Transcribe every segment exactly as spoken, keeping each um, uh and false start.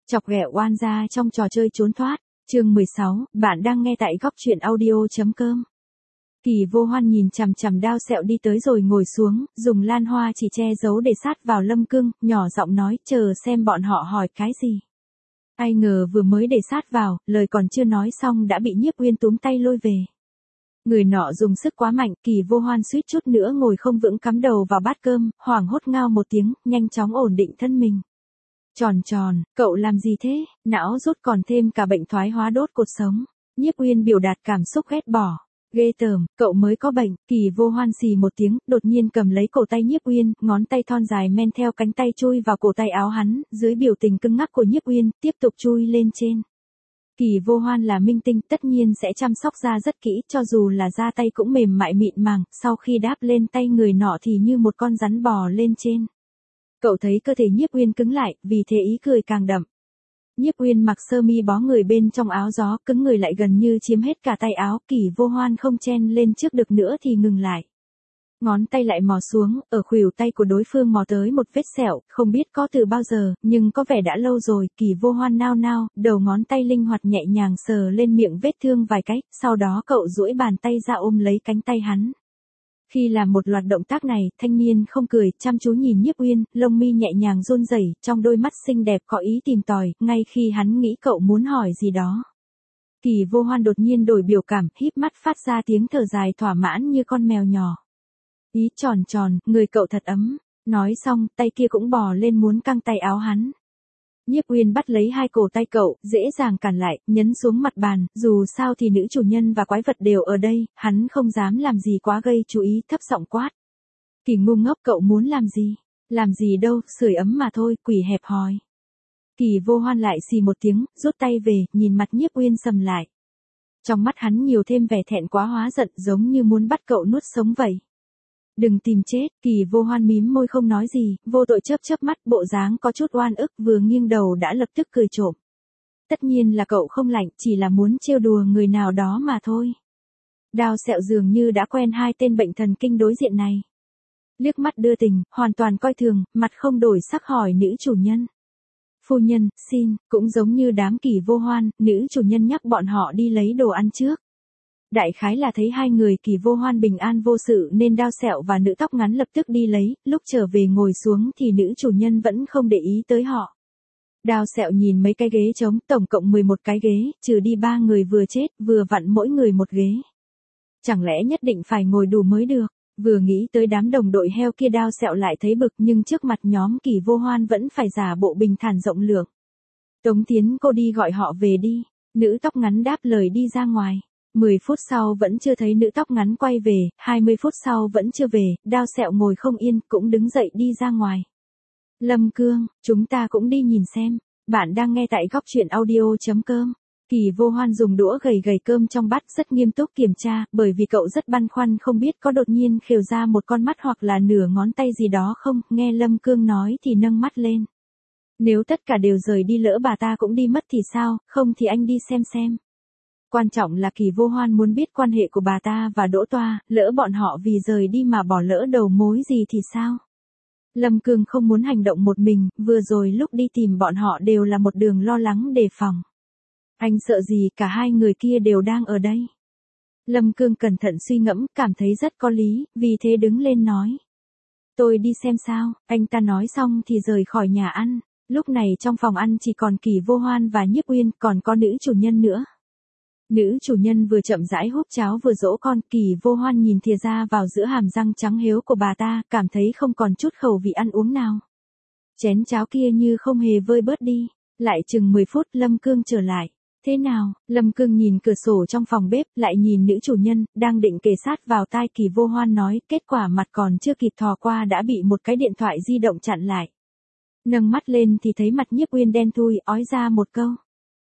Chọc ghẹo oan gia trong trò chơi trốn thoát. Chương mười sáu, bạn đang nghe tại góc truyện audio.com. Kỳ Vô Hoan nhìn chằm chằm Đao Sẹo đi tới rồi ngồi xuống, dùng lan hoa chỉ che giấu để sát vào Lâm Cương, nhỏ giọng nói, chờ xem bọn họ hỏi cái gì. Ai ngờ vừa mới để sát vào, lời còn chưa nói xong đã bị Nhiếp Uyên túm tay lôi về. Người nọ dùng sức quá mạnh, Kỳ Vô Hoan suýt chút nữa ngồi không vững cắm đầu vào bát cơm, hoảng hốt ngao một tiếng, nhanh chóng ổn định thân mình. Tròn tròn, cậu làm gì thế, não rút còn thêm cả bệnh thoái hóa đốt cột sống. Nhiếp Uyên biểu đạt cảm xúc ghét bỏ. Ghê tởm, cậu mới có bệnh. Kỳ Vô Hoan xì một tiếng, đột nhiên cầm lấy cổ tay Nhiếp Uyên, ngón tay thon dài men theo cánh tay chui vào cổ tay áo hắn, dưới biểu tình cứng ngắc của Nhiếp Uyên, tiếp tục chui lên trên. Kỳ Vô Hoan là minh tinh, tất nhiên sẽ chăm sóc da rất kỹ, cho dù là da tay cũng mềm mại mịn màng, sau khi đáp lên tay người nọ thì như một con rắn bò lên trên. Cậu thấy cơ thể Nhiếp Uyên cứng lại, vì thế ý cười càng đậm. Nhiếp Uyên mặc sơ mi bó người bên trong áo gió, cứng người lại gần như chiếm hết cả tay áo, Kỳ Vô Hoan không chen lên trước được nữa thì ngừng lại. Ngón tay lại mò xuống, ở khuỷu tay của đối phương mò tới một vết sẹo, không biết có từ bao giờ, nhưng có vẻ đã lâu rồi. Kỳ Vô Hoan nao nao, đầu ngón tay linh hoạt nhẹ nhàng sờ lên miệng vết thương vài cái, sau đó cậu duỗi bàn tay ra ôm lấy cánh tay hắn. Khi làm một loạt động tác này, thanh niên không cười, chăm chú nhìn Nhiếp Uyên, lông mi nhẹ nhàng run rẩy, trong đôi mắt xinh đẹp có ý tìm tòi, ngay khi hắn nghĩ cậu muốn hỏi gì đó. Kỳ Vô Hoan đột nhiên đổi biểu cảm, híp mắt phát ra tiếng thở dài thỏa mãn như con mèo nhỏ. Ý tròn tròn, người cậu thật ấm. Nói xong, tay kia cũng bò lên muốn căng tay áo hắn. Nhiếp Uyên bắt lấy hai cổ tay cậu, dễ dàng cản lại, nhấn xuống mặt bàn, dù sao thì nữ chủ nhân và quái vật đều ở đây, hắn không dám làm gì quá gây chú ý, thấp giọng quát. Kỳ ngu ngốc, cậu muốn làm gì? Làm gì đâu, sưởi ấm mà thôi, quỷ hẹp hòi. Kỳ Vô Hoan lại xì một tiếng, rút tay về, nhìn mặt Nhiếp Uyên sầm lại. Trong mắt hắn nhiều thêm vẻ thẹn quá hóa giận, giống như muốn bắt cậu nuốt sống vậy. Đừng tìm chết. Kỳ Vô Hoan mím môi không nói gì, vô tội chớp chớp mắt, bộ dáng có chút oan ức, vừa nghiêng đầu đã lập tức cười trộm. Tất nhiên là cậu không lạnh, chỉ là muốn trêu đùa người nào đó mà thôi. Đao Sẹo dường như đã quen hai tên bệnh thần kinh đối diện này. Liếc mắt đưa tình, hoàn toàn coi thường, mặt không đổi sắc hỏi nữ chủ nhân. Phu nhân, xin, cũng giống như đám Kỳ Vô Hoan, nữ chủ nhân nhắc bọn họ đi lấy đồ ăn trước. Đại khái là thấy hai người Kỳ Vô Hoan bình an vô sự nên Đao Sẹo và nữ tóc ngắn lập tức đi lấy, lúc trở về ngồi xuống thì nữ chủ nhân vẫn không để ý tới họ. Đao Sẹo nhìn mấy cái ghế trống, tổng cộng mười một cái ghế, trừ đi ba người vừa chết, vừa vặn mỗi người một ghế. Chẳng lẽ nhất định phải ngồi đủ mới được, vừa nghĩ tới đám đồng đội heo kia Đao Sẹo lại thấy bực, nhưng trước mặt nhóm Kỳ Vô Hoan vẫn phải giả bộ bình thản rộng lượng. Tống Tiến cô đi gọi họ về đi, nữ tóc ngắn đáp lời đi ra ngoài. mười phút sau vẫn chưa thấy nữ tóc ngắn quay về, hai mươi phút sau vẫn chưa về, Đao Sẹo ngồi không yên, cũng đứng dậy đi ra ngoài. Lâm Cương, chúng ta cũng đi nhìn xem, bạn đang nghe tại góc truyện audio.com. Kỳ Vô Hoan dùng đũa gầy gầy cơm trong bát, rất nghiêm túc kiểm tra, bởi vì cậu rất băn khoăn không biết có đột nhiên khều ra một con mắt hoặc là nửa ngón tay gì đó không, nghe Lâm Cương nói thì nâng mắt lên. Nếu tất cả đều rời đi lỡ bà ta cũng đi mất thì sao, không thì anh đi xem xem. Quan trọng là Kỳ Vô Hoan muốn biết quan hệ của bà ta và Đỗ Toa, lỡ bọn họ vì rời đi mà bỏ lỡ đầu mối gì thì sao? Lâm Cương không muốn hành động một mình, vừa rồi lúc đi tìm bọn họ đều là một đường lo lắng đề phòng. Anh sợ gì, cả hai người kia đều đang ở đây. Lâm Cương cẩn thận suy ngẫm, cảm thấy rất có lý, vì thế đứng lên nói. Tôi đi xem sao, anh ta nói xong thì rời khỏi nhà ăn. Lúc này trong phòng ăn chỉ còn Kỳ Vô Hoan và Nhiếp Uyên, còn có nữ chủ nhân nữa. Nữ chủ nhân vừa chậm rãi húp cháo vừa dỗ con, Kỳ Vô Hoan nhìn thìa ra vào giữa hàm răng trắng héo của bà ta, cảm thấy không còn chút khẩu vị ăn uống nào. Chén cháo kia như không hề vơi bớt đi, lại chừng mười phút Lâm Cương trở lại. Thế nào? Lâm Cương nhìn cửa sổ trong phòng bếp, lại nhìn nữ chủ nhân, đang định kề sát vào tai Kỳ Vô Hoan nói, kết quả mặt còn chưa kịp thò qua đã bị một cái điện thoại di động chặn lại. Nâng mắt lên thì thấy mặt Nhiếp Uyên đen thui, ói ra một câu.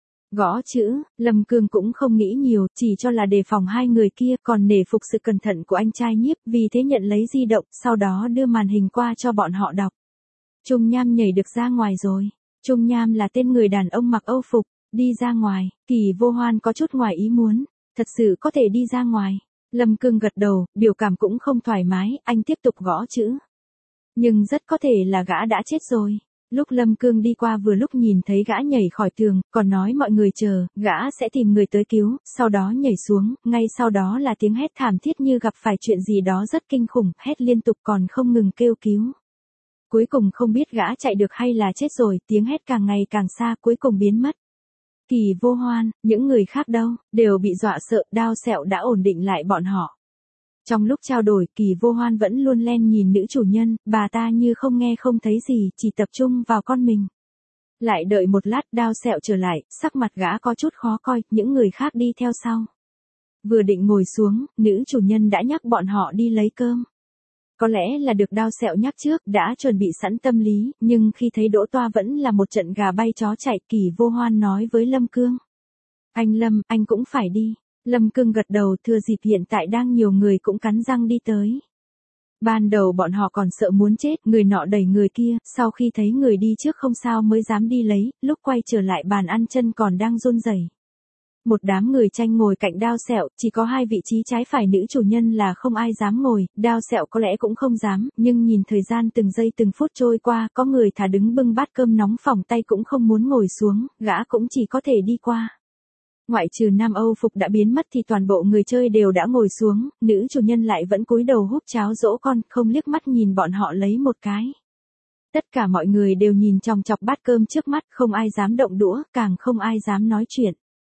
Gõ chữ, Lâm Cương cũng không nghĩ nhiều, chỉ cho là đề phòng hai người kia, còn nể phục sự cẩn thận của anh trai Nhiếp, vì thế nhận lấy di động, sau đó đưa màn hình qua cho bọn họ đọc. Trung Nham nhảy được ra ngoài rồi. Trung Nham là tên người đàn ông mặc âu phục, đi ra ngoài. Kỳ Vô Hoan có chút ngoài ý muốn, thật sự có thể đi ra ngoài. Lâm Cương gật đầu, biểu cảm cũng không thoải mái, anh tiếp tục gõ chữ. Nhưng rất có thể là gã đã chết rồi. Lúc Lâm Cương đi qua vừa lúc nhìn thấy gã nhảy khỏi tường, còn nói mọi người chờ, gã sẽ tìm người tới cứu, sau đó nhảy xuống, ngay sau đó là tiếng hét thảm thiết như gặp phải chuyện gì đó rất kinh khủng, hét liên tục còn không ngừng kêu cứu. Cuối cùng không biết gã chạy được hay là chết rồi, tiếng hét càng ngày càng xa, cuối cùng biến mất. Kỳ Vô Hoan, những người khác đâu, đều bị dọa sợ, Đao Sẹo đã ổn định lại bọn họ. Trong lúc trao đổi, Kỳ Vô Hoan vẫn luôn len nhìn nữ chủ nhân, bà ta như không nghe không thấy gì, chỉ tập trung vào con mình. Lại đợi một lát, Đao Sẹo trở lại, sắc mặt gã có chút khó coi, những người khác đi theo sau. Vừa định ngồi xuống, nữ chủ nhân đã nhắc bọn họ đi lấy cơm. Có lẽ là được Đao Sẹo nhắc trước, đã chuẩn bị sẵn tâm lý, nhưng khi thấy Đỗ Toa vẫn là một trận gà bay chó chạy, Kỳ Vô Hoan nói với Lâm Cương. Anh Lâm, anh cũng phải đi. Lâm Cương gật đầu, thừa dịp hiện tại đang nhiều người cũng cắn răng đi tới. Ban đầu bọn họ còn sợ muốn chết, người nọ đẩy người kia, sau khi thấy người đi trước không sao mới dám đi lấy, lúc quay trở lại bàn ăn chân còn đang run rẩy. Một đám người tranh ngồi cạnh Đao Sẹo, chỉ có hai vị trí trái phải nữ chủ nhân là không ai dám ngồi, Đao Sẹo có lẽ cũng không dám, nhưng nhìn thời gian từng giây từng phút trôi qua, có người thả đứng bưng bát cơm nóng phỏng tay cũng không muốn ngồi xuống, gã cũng chỉ có thể đi qua. Ngoại trừ Nam Âu phục đã biến mất thì toàn bộ người chơi đều đã ngồi xuống, nữ chủ nhân lại vẫn cúi đầu húp cháo dỗ con, không liếc mắt nhìn bọn họ lấy một cái. Tất cả mọi người đều nhìn chòng chọc bát cơm trước mắt, không ai dám động đũa, càng không ai dám nói chuyện.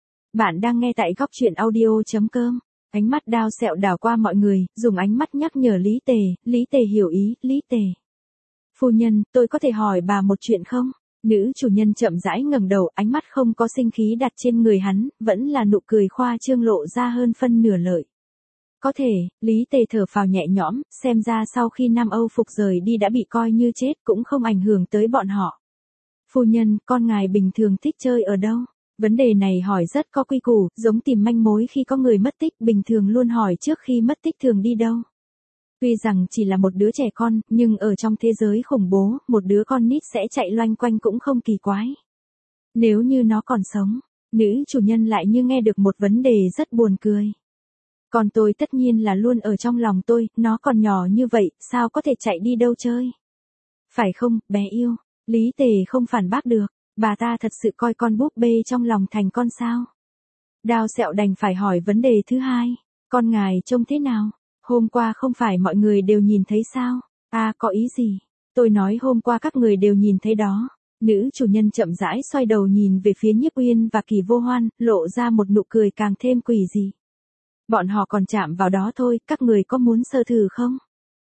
Bạn đang nghe tại góc truyện audio chấm com. Ánh mắt Đao Sẹo đảo qua mọi người, dùng ánh mắt nhắc nhở Lý Tề, Lý Tề hiểu ý, Lý Tề. Phu nhân, tôi có thể hỏi bà một chuyện không? Nữ chủ nhân chậm rãi ngẩng đầu, ánh mắt không có sinh khí đặt trên người hắn, vẫn là nụ cười khoa trương lộ ra hơn phân nửa lợi. Có thể, Lý Tề thở phào nhẹ nhõm, xem ra sau khi Nam Âu phục rời đi đã bị coi như chết cũng không ảnh hưởng tới bọn họ. Phu nhân, con ngài bình thường thích chơi ở đâu? Vấn đề này hỏi rất có quy củ, giống tìm manh mối khi có người mất tích, bình thường luôn hỏi trước khi mất tích thường đi đâu. Tuy rằng chỉ là một đứa trẻ con, nhưng ở trong thế giới khủng bố, một đứa con nít sẽ chạy loanh quanh cũng không kỳ quái. Nếu như nó còn sống, nữ chủ nhân lại như nghe được một vấn đề rất buồn cười. Còn tôi tất nhiên là luôn ở trong lòng tôi, nó còn nhỏ như vậy, sao có thể chạy đi đâu chơi? Phải không, bé yêu? Lý Tề không phản bác được, bà ta thật sự coi con búp bê trong lòng thành con sao? Đao Sẹo đành phải hỏi vấn đề thứ hai, con ngài trông thế nào? Hôm qua không phải mọi người đều nhìn thấy sao? À có ý gì? Tôi nói hôm qua các người đều nhìn thấy đó. Nữ chủ nhân chậm rãi xoay đầu nhìn về phía Nhiếp Uyên và Kỳ Vô Hoan, lộ ra một nụ cười càng thêm quỷ dị. Bọn họ còn chạm vào đó thôi, các người có muốn sơ thử không?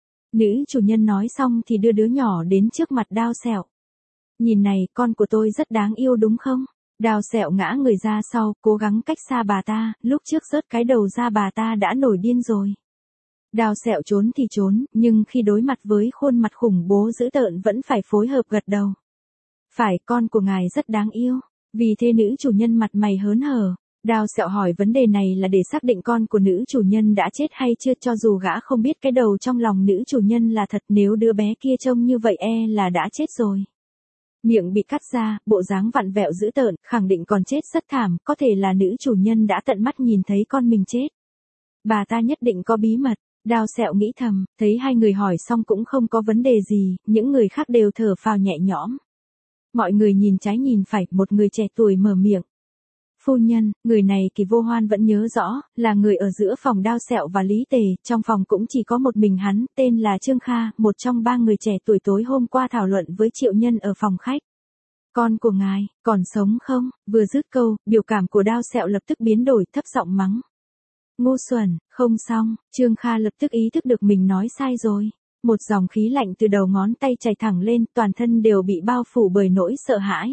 Nữ chủ nhân nói xong thì đưa đứa nhỏ đến trước mặt Đao Sẹo. Nhìn này, con của tôi rất đáng yêu đúng không? Đao Sẹo ngã người ra sau, cố gắng cách xa bà ta, lúc trước rớt cái đầu ra bà ta đã nổi điên rồi. Đao Sẹo trốn thì trốn, nhưng khi đối mặt với khuôn mặt khủng bố dữ tợn vẫn phải phối hợp gật đầu. Phải, con của ngài rất đáng yêu. Vì thế nữ chủ nhân mặt mày hớn hở. Đao Sẹo hỏi vấn đề này là để xác định con của nữ chủ nhân đã chết hay chưa, cho dù gã không biết cái đầu trong lòng nữ chủ nhân là thật, nếu đứa bé kia trông như vậy e là đã chết rồi. Miệng bị cắt ra, bộ dáng vặn vẹo dữ tợn, khẳng định còn chết rất thảm, có thể là nữ chủ nhân đã tận mắt nhìn thấy con mình chết. Bà ta nhất định có bí mật. Đao Sẹo nghĩ thầm, thấy hai người hỏi xong cũng không có vấn đề gì, những người khác đều thở phào nhẹ nhõm. Mọi người nhìn trái nhìn phải, một người trẻ tuổi mở miệng. Phu nhân, người này Kỳ Vô Hoan vẫn nhớ rõ, là người ở giữa phòng Đao Sẹo và Lý Tề, trong phòng cũng chỉ có một mình hắn, tên là Trương Kha, một trong ba người trẻ tuổi tối hôm qua thảo luận với Triệu Nhân ở phòng khách. Con của ngài, còn sống không? Vừa dứt câu, biểu cảm của Đao Sẹo lập tức biến đổi, thấp giọng mắng. Ngu xuẩn, không xong, Trương Kha lập tức ý thức được mình nói sai rồi. Một dòng khí lạnh từ đầu ngón tay chảy thẳng lên, toàn thân đều bị bao phủ bởi nỗi sợ hãi.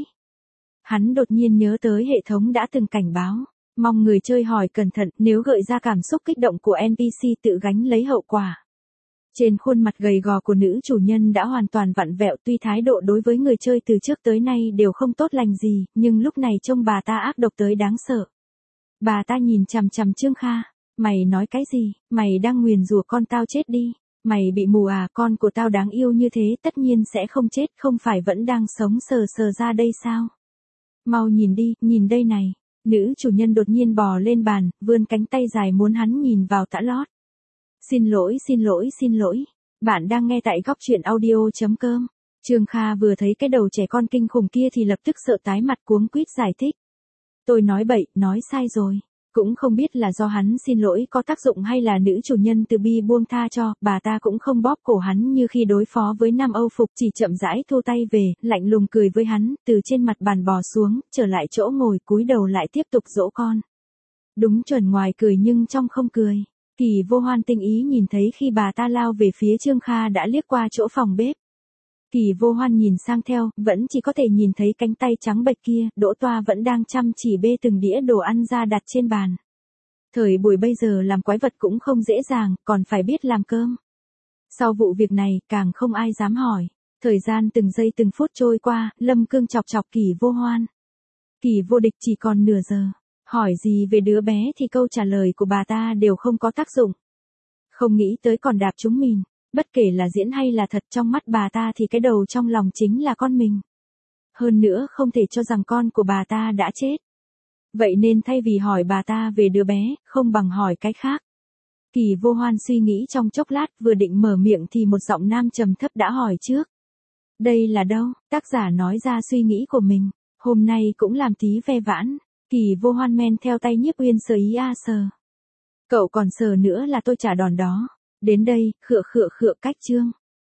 Hắn đột nhiên nhớ tới hệ thống đã từng cảnh báo, mong người chơi hỏi cẩn thận, nếu gợi ra cảm xúc kích động của en pê xê tự gánh lấy hậu quả. Trên khuôn mặt gầy gò của nữ chủ nhân đã hoàn toàn vặn vẹo, tuy thái độ đối với người chơi từ trước tới nay đều không tốt lành gì, nhưng lúc này trông bà ta ác độc tới đáng sợ. Bà ta nhìn chằm chằm Trương Kha, mày nói cái gì, mày đang nguyền rủa con tao chết đi, mày bị mù à, con của tao đáng yêu như thế tất nhiên sẽ không chết, không phải vẫn đang sống sờ sờ ra đây sao? Mau nhìn đi, nhìn đây này. Nữ chủ nhân đột nhiên bò lên bàn, vươn cánh tay dài muốn hắn nhìn vào tã lót. Xin lỗi, xin lỗi, xin lỗi. Bạn đang nghe tại góc truyện audio chấm com. Trương Kha vừa thấy cái đầu trẻ con kinh khủng kia thì lập tức sợ tái mặt cuống quýt giải thích. Tôi nói bậy, nói sai rồi. Cũng không biết là do hắn xin lỗi có tác dụng hay là nữ chủ nhân từ bi buông tha cho, bà ta cũng không bóp cổ hắn như khi đối phó với Nam Âu Phục, chỉ chậm rãi thu tay về, lạnh lùng cười với hắn, từ trên mặt bàn bò xuống, trở lại chỗ ngồi cúi đầu lại tiếp tục dỗ con. Đúng chuẩn ngoài cười nhưng trong không cười. Kỳ Vô Hoan tinh ý nhìn thấy khi bà ta lao về phía Trương Kha đã liếc qua chỗ phòng bếp. Kỳ Vô Hoan nhìn sang theo, vẫn chỉ có thể nhìn thấy cánh tay trắng bệch kia, Đỗ Toa vẫn đang chăm chỉ bê từng đĩa đồ ăn ra đặt trên bàn. Thời buổi bây giờ làm quái vật cũng không dễ dàng, còn phải biết làm cơm. Sau vụ việc này, càng không ai dám hỏi. Thời gian từng giây từng phút trôi qua, Lâm Cương chọc chọc Kỳ Vô Hoan. Kỳ Vô Địch chỉ còn nửa giờ. Hỏi gì về đứa bé thì câu trả lời của bà ta đều không có tác dụng. Không nghĩ tới còn đạp trúng mìn. Bất kể là diễn hay là thật, trong mắt bà ta thì cái đầu trong lòng chính là con mình. Hơn nữa không thể cho rằng con của bà ta đã chết. Vậy nên thay vì hỏi bà ta về đứa bé, không bằng hỏi cái khác. Kỳ Vô Hoan suy nghĩ trong chốc lát, vừa định mở miệng thì một giọng nam trầm thấp đã hỏi trước. Đây là đâu? Tác giả nói ra suy nghĩ của mình. Hôm nay cũng làm tí ve vãn. Kỳ Vô Hoan men theo tay Nhiếp Uyên sờ ý a sờ. Cậu còn sờ nữa là tôi trả đòn đó. Đến đây, khựa khựa khựa cách chương.